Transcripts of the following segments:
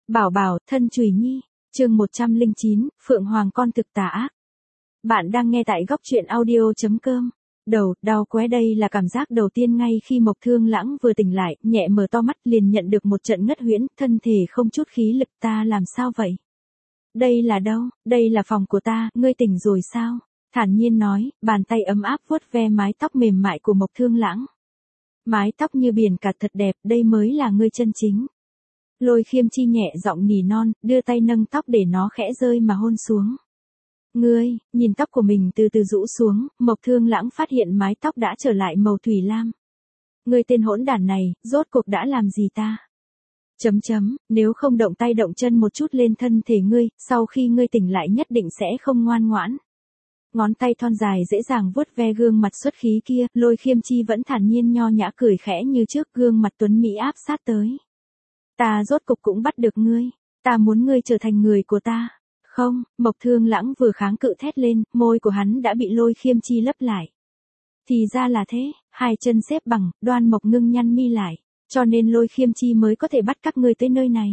Bảo bảo, thân Chùy Nhi, chương 109, Phượng Hoàng con thực tà ác. Bạn đang nghe tại góc truyện audio.com. Đầu, đau qué đây là cảm giác đầu tiên ngay khi Mộc Thương Lãng vừa tỉnh lại, nhẹ mở to mắt liền nhận được một trận ngất huyễn, thân thể không chút khí lực, ta làm sao vậy? Đây là đâu? Đây là phòng của ta, ngươi tỉnh rồi sao? Thản nhiên nói, bàn tay ấm áp vuốt ve mái tóc mềm mại của Mộc Thương Lãng. Mái tóc như biển cả thật đẹp, đây mới là ngươi chân chính. Lôi Khiêm Chi nhẹ giọng nỉ non, đưa tay nâng tóc để nó khẽ rơi mà hôn xuống. Ngươi, nhìn tóc của mình từ từ rũ xuống, Mộc Thương Lãng phát hiện mái tóc đã trở lại màu thủy lam. Ngươi tên hỗn đản này, rốt cuộc đã làm gì ta? Nếu không động tay động chân một chút lên thân thể ngươi, sau khi ngươi tỉnh lại nhất định sẽ không ngoan ngoãn. Ngón tay thon dài dễ dàng vuốt ve gương mặt xuất khí kia, Lôi Khiêm Chi vẫn thản nhiên nho nhã cười khẽ như trước, gương mặt tuấn mỹ áp sát tới. Ta rốt cục cũng bắt được ngươi, ta muốn ngươi trở thành người của ta. Không, Mộc Thương Lãng vừa kháng cự thét lên, môi của hắn đã bị Lôi Khiêm Chi lấp lại. Thì ra là thế, hai chân xếp bằng, Đoan Mộc Ngưng nhăn mi lại, cho nên Lôi Khiêm Chi mới có thể bắt các ngươi tới nơi này.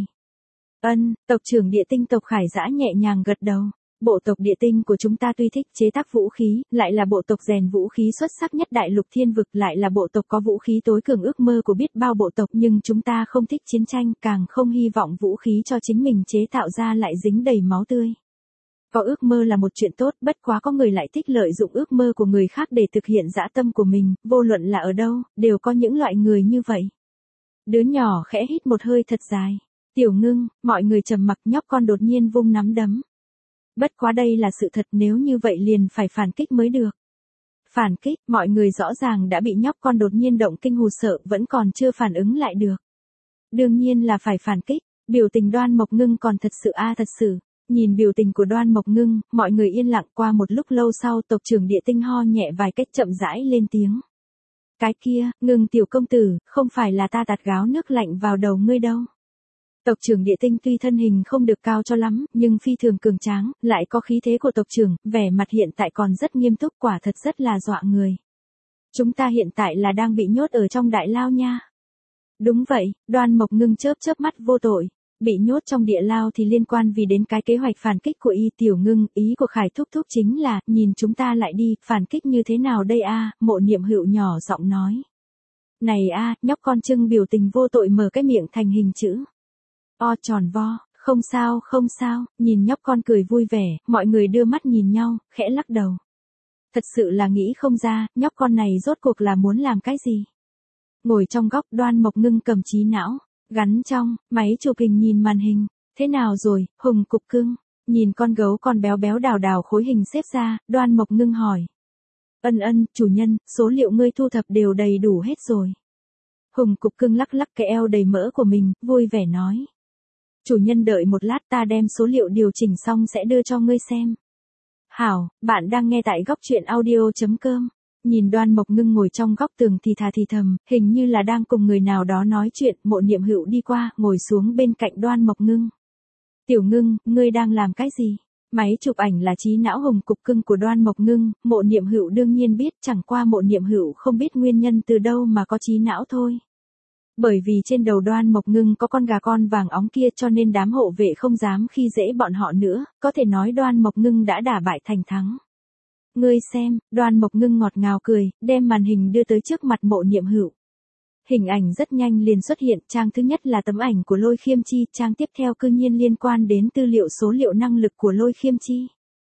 Tộc trưởng Địa Tinh tộc Khải Dã nhẹ nhàng gật đầu. Bộ tộc Địa Tinh của chúng ta tuy thích chế tác vũ khí, lại là bộ tộc rèn vũ khí xuất sắc nhất đại lục thiên vực, lại là bộ tộc có vũ khí tối cường ước mơ của biết bao bộ tộc, nhưng chúng ta không thích chiến tranh, càng không hy vọng vũ khí cho chính mình chế tạo ra lại dính đầy máu tươi. Có ước mơ là một chuyện tốt, bất quá có người lại thích lợi dụng ước mơ của người khác để thực hiện dã tâm của mình, vô luận là ở đâu, đều có những loại người như vậy. Đứa nhỏ khẽ hít một hơi thật dài. Tiểu Ngưng, mọi người trầm mặc, nhóc con đột nhiên vung nắm đấm. Bất quá đây là sự thật, nếu như vậy liền phải phản kích mới được. Phản kích, mọi người rõ ràng đã bị nhóc con đột nhiên động kinh hù sợ, vẫn còn chưa phản ứng lại được. Đương nhiên là phải phản kích, biểu tình Đoan Mộc Ngưng còn thật sự thật sự. Nhìn biểu tình của Đoan Mộc Ngưng, mọi người yên lặng. Qua một lúc lâu sau, tộc trưởng Địa Tinh ho nhẹ vài cách chậm rãi lên tiếng. Cái kia, Ngưng tiểu công tử, không phải là ta tạt gáo nước lạnh vào đầu ngươi đâu. Tộc trưởng Địa Tinh tuy thân hình không được cao cho lắm, nhưng phi thường cường tráng, lại có khí thế của tộc trưởng, vẻ mặt hiện tại còn rất nghiêm túc, quả thật rất là dọa người. Chúng ta hiện tại là đang bị nhốt ở trong đại lao nha. Đúng vậy, Đoan Mộc Ngưng chớp chớp mắt vô tội. Bị nhốt trong địa lao thì liên quan vì đến cái kế hoạch phản kích của Tiểu Ngưng, ý của Khải thúc thúc chính là, nhìn chúng ta lại đi, phản kích như thế nào đây a? Mộ Niệm Hựu nhỏ giọng nói. Này nhóc con trưng biểu tình vô tội mở cái miệng thành hình chữ O tròn vo, không sao, nhìn nhóc con cười vui vẻ, mọi người đưa mắt nhìn nhau, khẽ lắc đầu. Thật sự là nghĩ không ra, nhóc con này rốt cuộc là muốn làm cái gì? Ngồi trong góc, Đoan Mộc Ngưng cầm trí não, gắn trong máy chụp hình nhìn màn hình. Thế nào rồi, Hùng Cục Cưng? Nhìn con gấu con béo béo đào đào khối hình xếp ra, Đoan Mộc Ngưng hỏi. Chủ nhân, số liệu ngươi thu thập đều đầy đủ hết rồi. Hùng Cục Cưng lắc lắc cái eo đầy mỡ của mình, vui vẻ nói. Chủ nhân đợi một lát, ta đem số liệu điều chỉnh xong sẽ đưa cho ngươi xem. Hảo, bạn đang nghe tại góc truyện audio.com. Nhìn Đoan Mộc Ngưng ngồi trong góc tường thì thầm, hình như là đang cùng người nào đó nói chuyện. Mộ Niệm Hựu đi qua, ngồi xuống bên cạnh Đoan Mộc Ngưng. Tiểu Ngưng, ngươi đang làm cái gì? Máy chụp ảnh là trí não Hùng Cục Cưng của Đoan Mộc Ngưng, Mộ Niệm Hựu đương nhiên biết, chẳng qua Mộ Niệm Hựu không biết nguyên nhân từ đâu mà có trí não thôi. Bởi vì trên đầu Đoan Mộc Ngưng có con gà con vàng óng kia, cho nên đám hộ vệ không dám khi dễ bọn họ nữa, có thể nói Đoan Mộc Ngưng đã đả bại thành thắng. Ngươi xem, Đoan Mộc Ngưng ngọt ngào cười, đem màn hình đưa tới trước mặt Mộ Niệm Hựu. Hình ảnh rất nhanh liền xuất hiện, trang thứ nhất là tấm ảnh của Lôi Khiêm Chi, trang tiếp theo cư nhiên liên quan đến tư liệu số liệu năng lực của Lôi Khiêm Chi.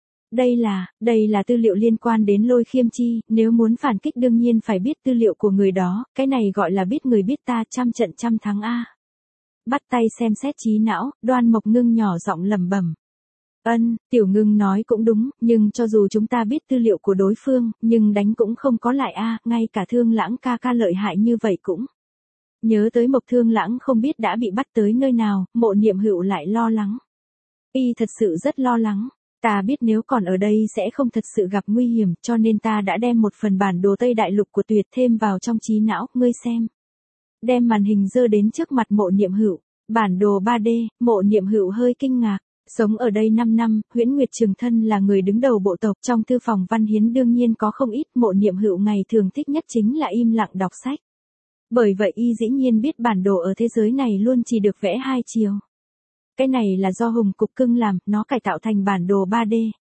Đây là tư liệu liên quan đến Lôi Khiêm Chi, nếu muốn phản kích đương nhiên phải biết tư liệu của người đó, cái này gọi là biết người biết ta, trăm trận trăm thắng a. Bắt tay xem xét trí não, Đoan Mộc Ngưng nhỏ giọng lẩm bẩm. Tiểu Ngưng nói cũng đúng, nhưng cho dù chúng ta biết tư liệu của đối phương, nhưng đánh cũng không có lại ngay cả Thương Lãng ca ca lợi hại như vậy cũng. Nhớ tới Mộc Thương Lãng không biết đã bị bắt tới nơi nào, Mộ Niệm Hựu lại lo lắng. Thật sự rất lo lắng. Ta biết nếu còn ở đây sẽ không thật sự gặp nguy hiểm, cho nên ta đã đem một phần bản đồ Tây Đại Lục của Tuyệt thêm vào trong trí não, ngươi xem. Đem màn hình giơ đến trước mặt Mộ Niệm Hựu, bản đồ 3D, Mộ Niệm Hựu hơi kinh ngạc. Sống ở đây 5 năm, Huyễn Nguyệt Trường Thân là người đứng đầu bộ tộc, trong thư phòng văn hiến đương nhiên có không ít. Mộ Niệm Hựu ngày thường thích nhất chính là im lặng đọc sách. Bởi vậy dĩ nhiên biết bản đồ ở thế giới này luôn chỉ được vẽ hai chiều. Cái này là do Hùng Cục Cưng làm, nó cải tạo thành bản đồ 3D.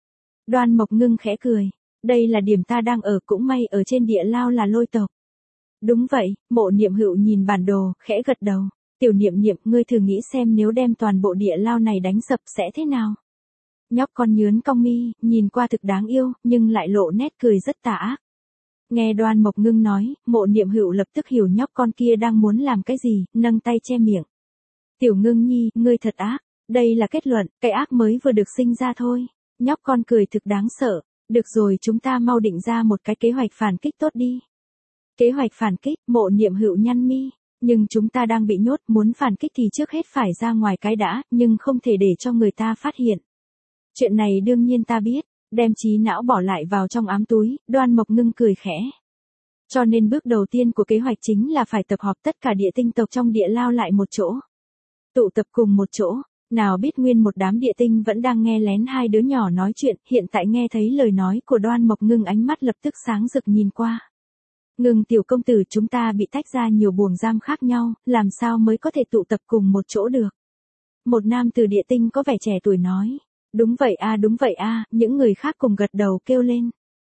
Đoan Mộc Ngưng khẽ cười. Đây là điểm ta đang ở, cũng may ở trên địa lao là Lôi tộc. Đúng vậy, Mộ Niệm Hựu nhìn bản đồ, khẽ gật đầu. Tiểu Niệm Niệm, ngươi thử nghĩ xem nếu đem toàn bộ địa lao này đánh sập sẽ thế nào? Nhóc con nhướn cong mi, nhìn qua thực đáng yêu, nhưng lại lộ nét cười rất tà ác. Nghe Đoan Mộc Ngưng nói, Mộ Niệm Hựu lập tức hiểu nhóc con kia đang muốn làm cái gì, nâng tay che miệng. Tiểu Ngưng Nhi, ngươi thật ác. Đây là kết luận, cái ác mới vừa được sinh ra thôi. Nhóc con cười thực đáng sợ. Được rồi, chúng ta mau định ra một cái kế hoạch phản kích tốt đi. Kế hoạch phản kích, Mộ Niệm Hựu nhăn mi. Nhưng chúng ta đang bị nhốt, muốn phản kích thì trước hết phải ra ngoài cái đã, nhưng không thể để cho người ta phát hiện. Chuyện này đương nhiên ta biết, đem trí não bỏ lại vào trong ám túi, Đoan Mộc Ngưng cười khẽ. Cho nên bước đầu tiên của kế hoạch chính là phải tập hợp tất cả địa tinh tộc trong địa lao lại một chỗ. Tụ tập cùng một chỗ, nào biết nguyên một đám địa tinh vẫn đang nghe lén hai đứa nhỏ nói chuyện, hiện tại nghe thấy lời nói của Đoan Mộc Ngưng ánh mắt lập tức sáng rực nhìn qua. Ngưng tiểu công tử, chúng ta bị tách ra nhiều buồng giam khác nhau, làm sao mới có thể tụ tập cùng một chỗ được? Một nam từ địa tinh có vẻ trẻ tuổi nói. Đúng vậy a, những người khác cùng gật đầu kêu lên.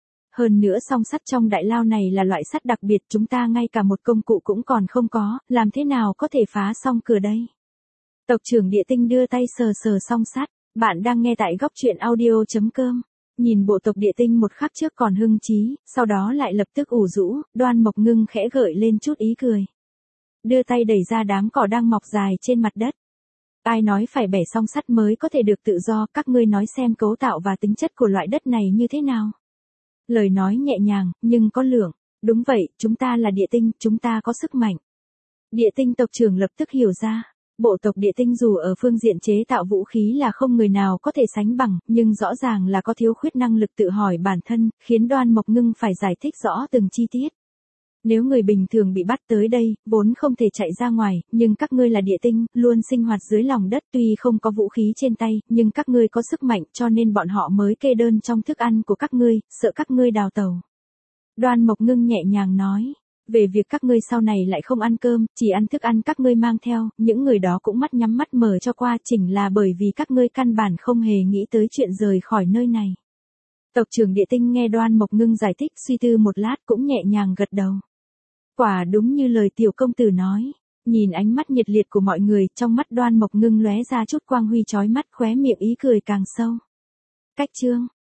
Hơn nữa song sắt trong đại lao này là loại sắt đặc biệt, chúng ta ngay cả một công cụ cũng còn không có, làm thế nào có thể phá xong cửa đây? Tộc trưởng địa tinh đưa tay sờ sờ song sắt. Bạn đang nghe tại góc truyện audio.com. Nhìn bộ tộc địa tinh một khắc trước còn hưng trí, sau đó lại lập tức ủ rũ, Đoan Mộc Ngưng khẽ gợi lên chút ý cười. Đưa tay đẩy ra đám cỏ đang mọc dài trên mặt đất. Ai nói phải bẻ song sắt mới có thể được tự do, các ngươi nói xem cấu tạo và tính chất của loại đất này như thế nào? Lời nói nhẹ nhàng, nhưng có lượng. Đúng vậy, chúng ta là địa tinh, chúng ta có sức mạnh. Địa tinh tộc trưởng lập tức hiểu ra. Bộ tộc địa tinh dù ở phương diện chế tạo vũ khí là không người nào có thể sánh bằng, nhưng rõ ràng là có thiếu khuyết năng lực tự hỏi bản thân, khiến Đoan Mộc Ngưng phải giải thích rõ từng chi tiết. Nếu người bình thường bị bắt tới đây, vốn không thể chạy ra ngoài, nhưng các ngươi là địa tinh, luôn sinh hoạt dưới lòng đất, tuy không có vũ khí trên tay, nhưng các ngươi có sức mạnh, cho nên bọn họ mới kê đơn trong thức ăn của các ngươi, sợ các ngươi đào tẩu. Đoan Mộc Ngưng nhẹ nhàng nói. Về việc các ngươi sau này lại không ăn cơm, chỉ ăn thức ăn các ngươi mang theo, những người đó cũng mắt nhắm mắt mở cho qua, chỉnh là bởi vì các ngươi căn bản không hề nghĩ tới chuyện rời khỏi nơi này. Tộc trưởng địa tinh nghe Đoan Mộc Ngưng giải thích, suy tư một lát cũng nhẹ nhàng gật đầu. Quả đúng như lời tiểu công tử nói. Nhìn ánh mắt nhiệt liệt của mọi người, trong mắt Đoan Mộc Ngưng lóe ra chút quang huy chói mắt, khóe miệng ý cười càng sâu. Cách chương